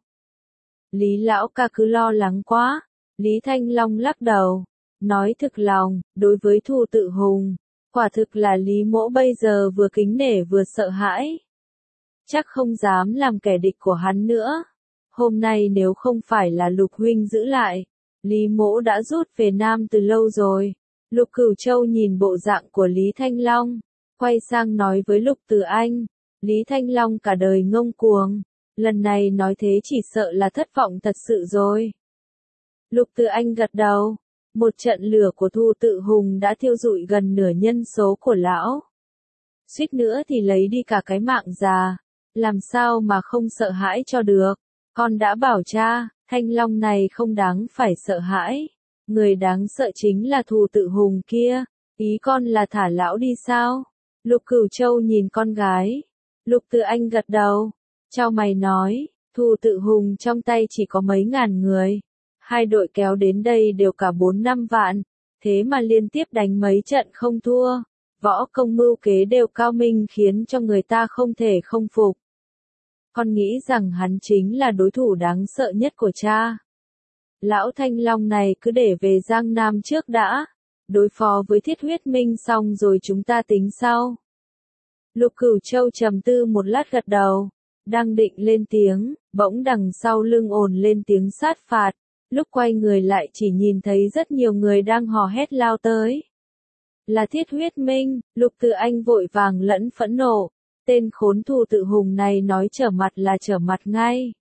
Lý lão ca cứ lo lắng quá. Lý Thanh Long lắc đầu, nói thực lòng, đối với thù tự hùng, quả thực là Lý mỗ bây giờ vừa kính nể vừa sợ hãi. Chắc không dám làm kẻ địch của hắn nữa. Hôm nay nếu không phải là Lục huynh giữ lại, Lý mỗ đã rút về Nam từ lâu rồi. Lục Cửu Châu nhìn bộ dạng của Lý Thanh Long, quay sang nói với Lục Từ Anh. Lý Thanh Long cả đời ngông cuồng, lần này nói thế chỉ sợ là thất vọng thật sự rồi. Lục Từ Anh gật đầu. Một trận lửa của thù tự hùng đã thiêu rụi gần nửa nhân số của lão. Suýt nữa thì lấy đi cả cái mạng già. Làm sao mà không sợ hãi cho được. Con đã bảo cha, Thanh Long này không đáng phải sợ hãi. Người đáng sợ chính là thù tự hùng kia. Ý con là thả lão đi sao? Lục Cửu Châu nhìn con gái. Lục Từ Anh gật đầu. Chau mày nói, Thù Tự Hùng trong tay chỉ có mấy ngàn người. Hai đội kéo đến đây đều cả bốn năm vạn. Thế mà liên tiếp đánh mấy trận không thua. Võ công mưu kế đều cao minh khiến cho người ta không thể không phục. Con nghĩ rằng hắn chính là đối thủ đáng sợ nhất của cha. Lão Thanh Long này cứ để về Giang Nam trước đã. Đối phó với Thiết Huyết Minh xong rồi chúng ta tính sau. Lục Cửu Châu trầm tư một lát gật đầu. Đang định lên tiếng, bỗng đằng sau lưng ồn lên tiếng sát phạt. Lúc quay người lại chỉ nhìn thấy rất nhiều người đang hò hét lao tới. Là Thiết Huyết Minh, Lục Từ Anh vội vàng lẫn phẫn nộ. Tên khốn Thù Tự Hùng này nói trở mặt là trở mặt ngay.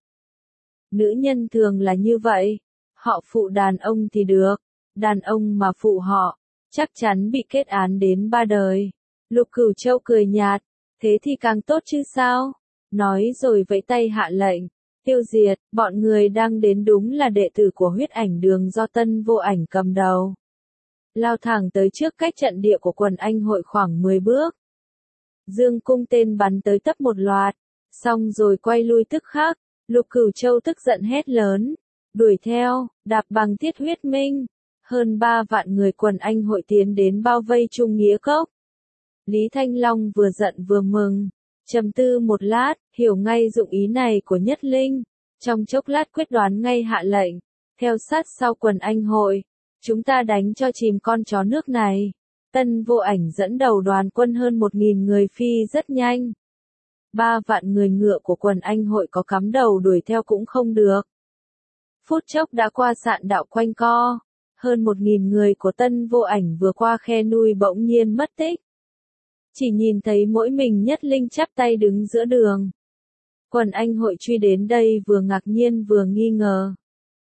Nữ nhân thường là như vậy. Họ phụ đàn ông thì được. Đàn ông mà phụ họ, chắc chắn bị kết án đến ba đời. Lục Cửu Châu cười nhạt. Thế thì càng tốt chứ sao? Nói rồi vẫy tay hạ lệnh. Tiêu diệt, bọn người đang đến đúng là đệ tử của Huyết Ảnh Đường do Tân Vô Ảnh cầm đầu. Lao thẳng tới trước cách trận địa của quần anh hội khoảng mười bước. Dương cung tên bắn tới tấp một loạt, xong rồi quay lui tức khắc. Lục Cửu Châu tức giận hét lớn, đuổi theo, đạp bằng Thiết Huyết Minh. Hơn ba vạn người quần anh hội tiến đến bao vây Trung Nghĩa Cốc. Lý Thanh Long vừa giận vừa mừng, trầm tư một lát, hiểu ngay dụng ý này của Nhất Linh. Trong chốc lát quyết đoán ngay hạ lệnh, theo sát sau quần anh hội, chúng ta đánh cho chìm con chó nước này. Tân Vô Ảnh dẫn đầu đoàn quân hơn một nghìn người phi rất nhanh. Ba vạn người ngựa của quần anh hội có cắm đầu đuổi theo cũng không được. Phút chốc đã qua sạn đạo quanh co. Hơn một nghìn người của Tân Vô Ảnh vừa qua khe núi bỗng nhiên mất tích. Chỉ nhìn thấy mỗi mình Nhất Linh chắp tay đứng giữa đường. Quần anh hội truy đến đây vừa ngạc nhiên vừa nghi ngờ.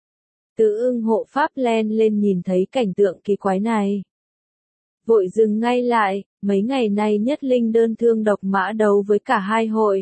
Tứ Ưng hộ pháp len lên nhìn thấy cảnh tượng kỳ quái này. Vội dừng ngay lại, mấy ngày nay Nhất Linh đơn thương độc mã đấu với cả hai hội.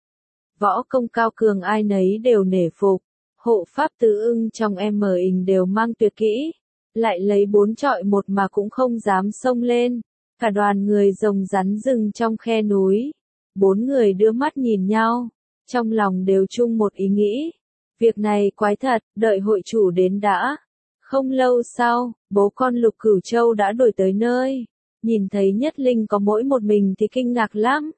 Võ công cao cường ai nấy đều nể phục. Hộ pháp Tứ Ưng trong em mờ ình đều mang tuyệt kỹ. Lại lấy bốn trọi một mà cũng không dám xông lên. Cả đoàn người rồng rắn rừng trong khe núi. Bốn người đưa mắt nhìn nhau. Trong lòng đều chung một ý nghĩ. Việc này quái thật, đợi hội chủ đến đã. Không lâu sau, bố con Lục Cửu Châu đã đuổi tới nơi. Nhìn thấy Nhất Linh có mỗi một mình thì kinh ngạc lắm.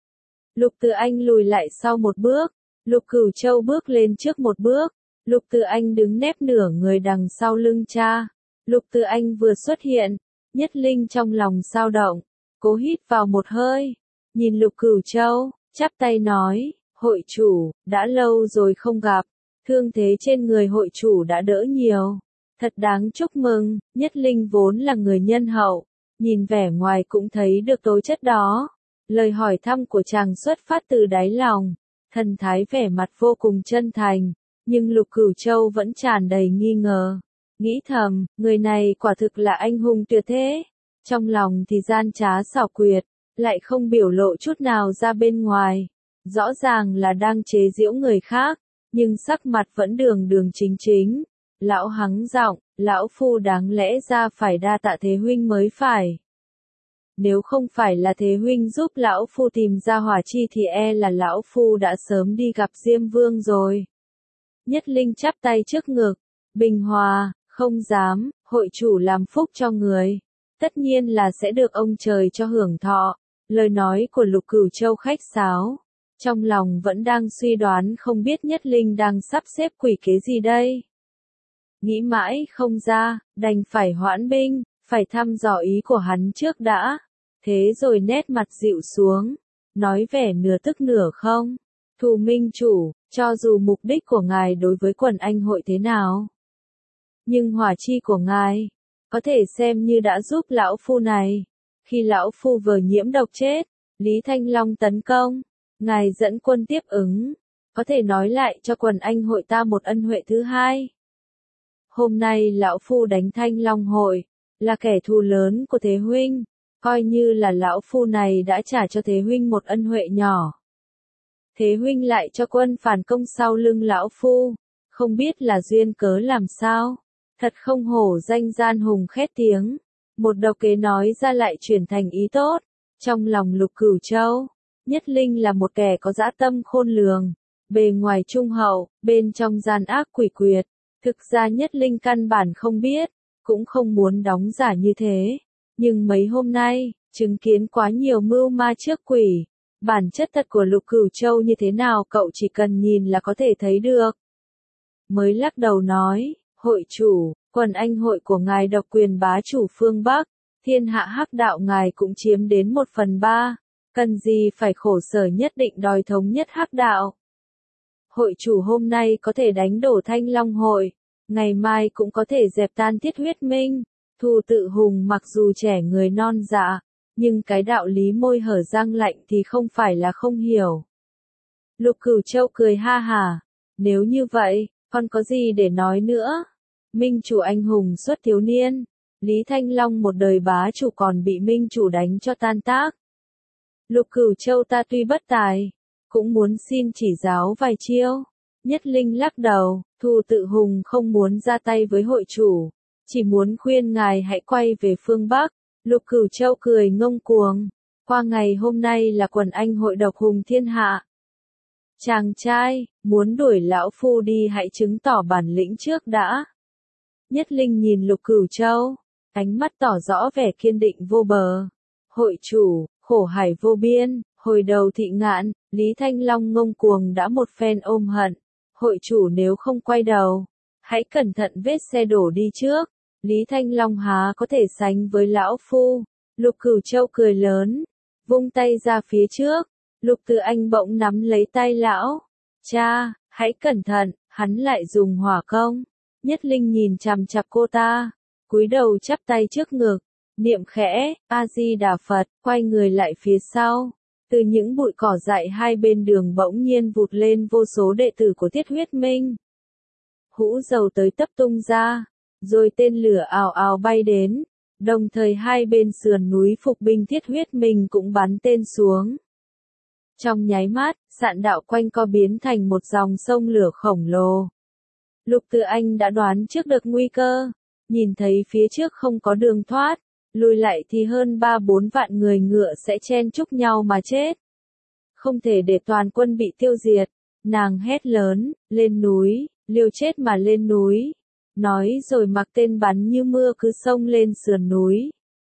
Lục Từ Anh lùi lại sau một bước. Lục Cửu Châu bước lên trước một bước. Lục Từ Anh đứng nép nửa người đằng sau lưng cha. Lục Từ Anh vừa xuất hiện. Nhất Linh trong lòng dao động. Cố hít vào một hơi. Nhìn Lục Cửu Châu, chắp tay nói. Hội chủ, đã lâu rồi không gặp. Thương thế trên người hội chủ đã đỡ nhiều. Thật đáng chúc mừng, Nhất Linh vốn là người nhân hậu. Nhìn vẻ ngoài cũng thấy được tố chất đó. Lời hỏi thăm của chàng xuất phát từ đáy lòng. Thần thái vẻ mặt vô cùng chân thành. Nhưng Lục Cửu Châu vẫn tràn đầy nghi ngờ. Nghĩ thầm, người này quả thực là anh hùng tuyệt thế. Trong lòng thì gian trá xảo quyệt. Lại không biểu lộ chút nào ra bên ngoài. Rõ ràng là đang chế giễu người khác. Nhưng sắc mặt vẫn đường đường chính chính. Lão hắng giọng, lão phu đáng lẽ ra phải đa tạ Thế huynh mới phải. Nếu không phải là Thế huynh giúp lão phu tìm ra hỏa chi thì e là lão phu đã sớm đi gặp Diêm Vương rồi. Nhất Linh chắp tay trước ngực, bình hòa, không dám, hội chủ làm phúc cho người. Tất nhiên là sẽ được ông trời cho hưởng thọ. Lời nói của Lục Cửu Châu khách sáo. Trong lòng vẫn đang suy đoán không biết Nhất Linh đang sắp xếp quỷ kế gì đây. Nghĩ mãi không ra, đành phải hoãn binh, phải thăm dò ý của hắn trước đã. Thế rồi nét mặt dịu xuống, nói vẻ nửa tức nửa không. Thù minh chủ, cho dù mục đích của ngài đối với quần anh hội thế nào. Nhưng hỏa chi của ngài, có thể xem như đã giúp lão phu này. Khi lão phu vừa nhiễm độc chết, Lý Thanh Long tấn công. Ngài dẫn quân tiếp ứng, có thể nói lại cho quần anh hội ta một ân huệ thứ hai. Hôm nay lão phu đánh Thanh Long hội, là kẻ thù lớn của Thế huynh, coi như là lão phu này đã trả cho Thế huynh một ân huệ nhỏ. Thế huynh lại cho quân phản công sau lưng lão phu, không biết là duyên cớ làm sao, thật không hổ danh gian hùng khét tiếng, một độc kế nói ra lại chuyển thành ý tốt. Trong lòng Lục Cửu Châu, Nhất Linh là một kẻ có dã tâm khôn lường, bề ngoài trung hậu, bên trong gian ác quỷ quyệt. Thực ra Nhất Linh căn bản không biết, cũng không muốn đóng giả như thế. Nhưng mấy hôm nay, chứng kiến quá nhiều mưu ma trước quỷ, bản chất thật của Lục Cửu Châu như thế nào cậu chỉ cần nhìn là có thể thấy được. Mới lắc đầu nói, hội chủ, quần anh hội của ngài độc quyền bá chủ phương Bắc, thiên hạ hắc đạo ngài cũng chiếm đến một phần ba, cần gì phải khổ sở nhất định đòi thống nhất hắc đạo. Hội chủ hôm nay có thể đánh đổ Thanh Long hội, ngày mai cũng có thể dẹp tan Thiết Huyết Minh. Thù Tự Hùng mặc dù trẻ người non dạ, nhưng cái đạo lý môi hở răng lạnh thì không phải là không hiểu. Lục Cửu Châu cười ha hả, nếu như vậy, còn có gì để nói nữa? Minh chủ anh hùng xuất thiếu niên, Lý Thanh Long một đời bá chủ còn bị Minh chủ đánh cho tan tác. Lục Cửu Châu ta tuy bất tài, cũng muốn xin chỉ giáo vài chiêu. Nhất Linh lắc đầu, Thù Tự Hùng không muốn ra tay với hội chủ, chỉ muốn khuyên ngài hãy quay về phương Bắc. Lục Cửu Châu cười ngông cuồng, qua ngày hôm nay là quần anh hội độc hùng thiên hạ. Chàng trai, muốn đuổi lão phu đi hãy chứng tỏ bản lĩnh trước đã. Nhất Linh nhìn Lục Cửu Châu, ánh mắt tỏ rõ vẻ kiên định vô bờ. Hội chủ, khổ hải vô biên, hồi đầu thị ngạn, Lý Thanh Long ngông cuồng đã một phen ôm hận. Hội chủ nếu không quay đầu, hãy cẩn thận vết xe đổ đi trước. Lý Thanh Long há có thể sánh với lão phu. Lục Cửu Châu cười lớn, vung tay ra phía trước. Lục Từ Anh bỗng nắm lấy tay lão. Cha, hãy cẩn thận, hắn lại dùng hỏa công. Nhất Linh nhìn chằm chằm cô ta, cúi đầu chắp tay trước ngực, niệm khẽ, A-di-đà Phật, quay người lại phía sau. Từ những bụi cỏ dại hai bên đường bỗng nhiên vụt lên vô số đệ tử của Thiết Huyết Minh. Hũ dầu tới tấp tung ra, rồi tên lửa ào ào bay đến, đồng thời hai bên sườn núi phục binh Thiết Huyết Minh cũng bắn tên xuống. Trong nháy mắt, sạn đạo quanh co biến thành một dòng sông lửa khổng lồ. Lục Từ Anh đã đoán trước được nguy cơ, nhìn thấy phía trước không có đường thoát, lùi lại thì hơn ba bốn vạn người ngựa sẽ chen chúc nhau mà chết. Không thể để toàn quân bị tiêu diệt, nàng hét lớn, lên núi, liều chết mà lên núi. Nói rồi mặc tên bắn như mưa cứ xông lên sườn núi.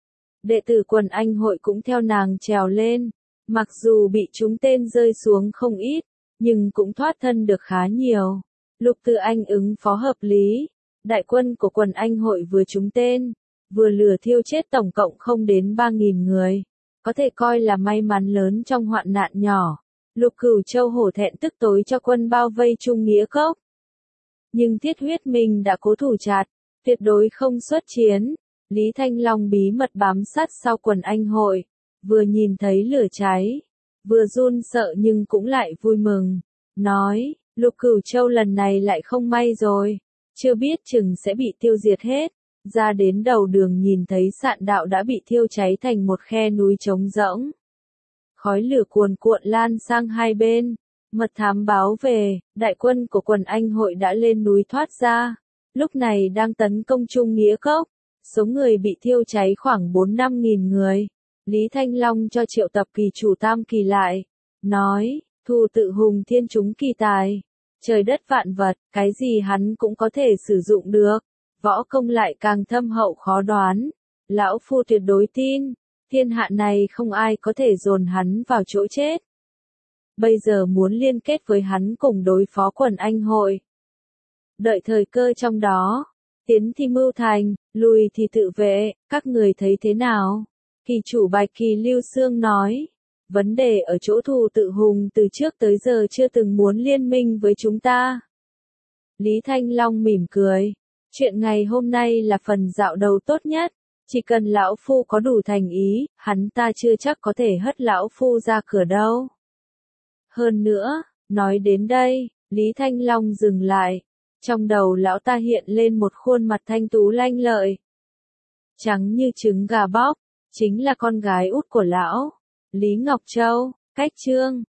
Đệ tử quần anh hội cũng theo nàng trèo lên, mặc dù bị trúng tên rơi xuống không ít, nhưng cũng thoát thân được khá nhiều. Lục Từ Anh ứng phó hợp lý, đại quân của quần anh hội vừa trúng tên, vừa lừa thiêu chết tổng cộng không đến ba nghìn người, có thể coi là may mắn lớn trong hoạn nạn nhỏ. Lục Cửu Châu hổ thẹn tức tối cho quân bao vây Trung Nghĩa Cốc. Nhưng Thiết Huyết Minh đã cố thủ chặt, tuyệt đối không xuất chiến. Lý Thanh Long bí mật bám sát sau quần anh hội, vừa nhìn thấy lửa cháy, vừa run sợ nhưng cũng lại vui mừng, nói, Lục Cửu Châu lần này lại không may rồi, chưa biết chừng sẽ bị tiêu diệt hết. Ra đến đầu đường nhìn thấy sạn đạo đã bị thiêu cháy thành một khe núi trống rỗng. Khói lửa cuồn cuộn lan sang hai bên. Mật thám báo về, đại quân của quần anh hội đã lên núi thoát ra. Lúc này đang tấn công Trung Nghĩa Cốc. Số người bị thiêu cháy khoảng bốn năm nghìn người. Lý Thanh Long cho triệu tập kỳ chủ tam kỳ lại. Nói, Thù Tự Hùng thiên chúng kỳ tài. Trời đất vạn vật, cái gì hắn cũng có thể sử dụng được. Võ công lại càng thâm hậu khó đoán. Lão phu tuyệt đối tin, thiên hạ này không ai có thể dồn hắn vào chỗ chết. Bây giờ muốn liên kết với hắn cùng đối phó quần anh hội. Đợi thời cơ trong đó, tiến thì mưu thành, lùi thì tự vệ, các người thấy thế nào? Kỳ chủ Bạch Kỳ Lưu Xương nói, vấn đề ở chỗ Thù Tự Hùng từ trước tới giờ chưa từng muốn liên minh với chúng ta. Lý Thanh Long mỉm cười. Chuyện ngày hôm nay là phần dạo đầu tốt nhất, chỉ cần lão phu có đủ thành ý, hắn ta chưa chắc có thể hất lão phu ra cửa đâu. Hơn nữa, nói đến đây, Lý Thanh Long dừng lại, trong đầu lão ta hiện lên một khuôn mặt thanh tú lanh lợi. Trắng như trứng gà bóc, chính là con gái út của lão, Lý Ngọc Châu, cách chương.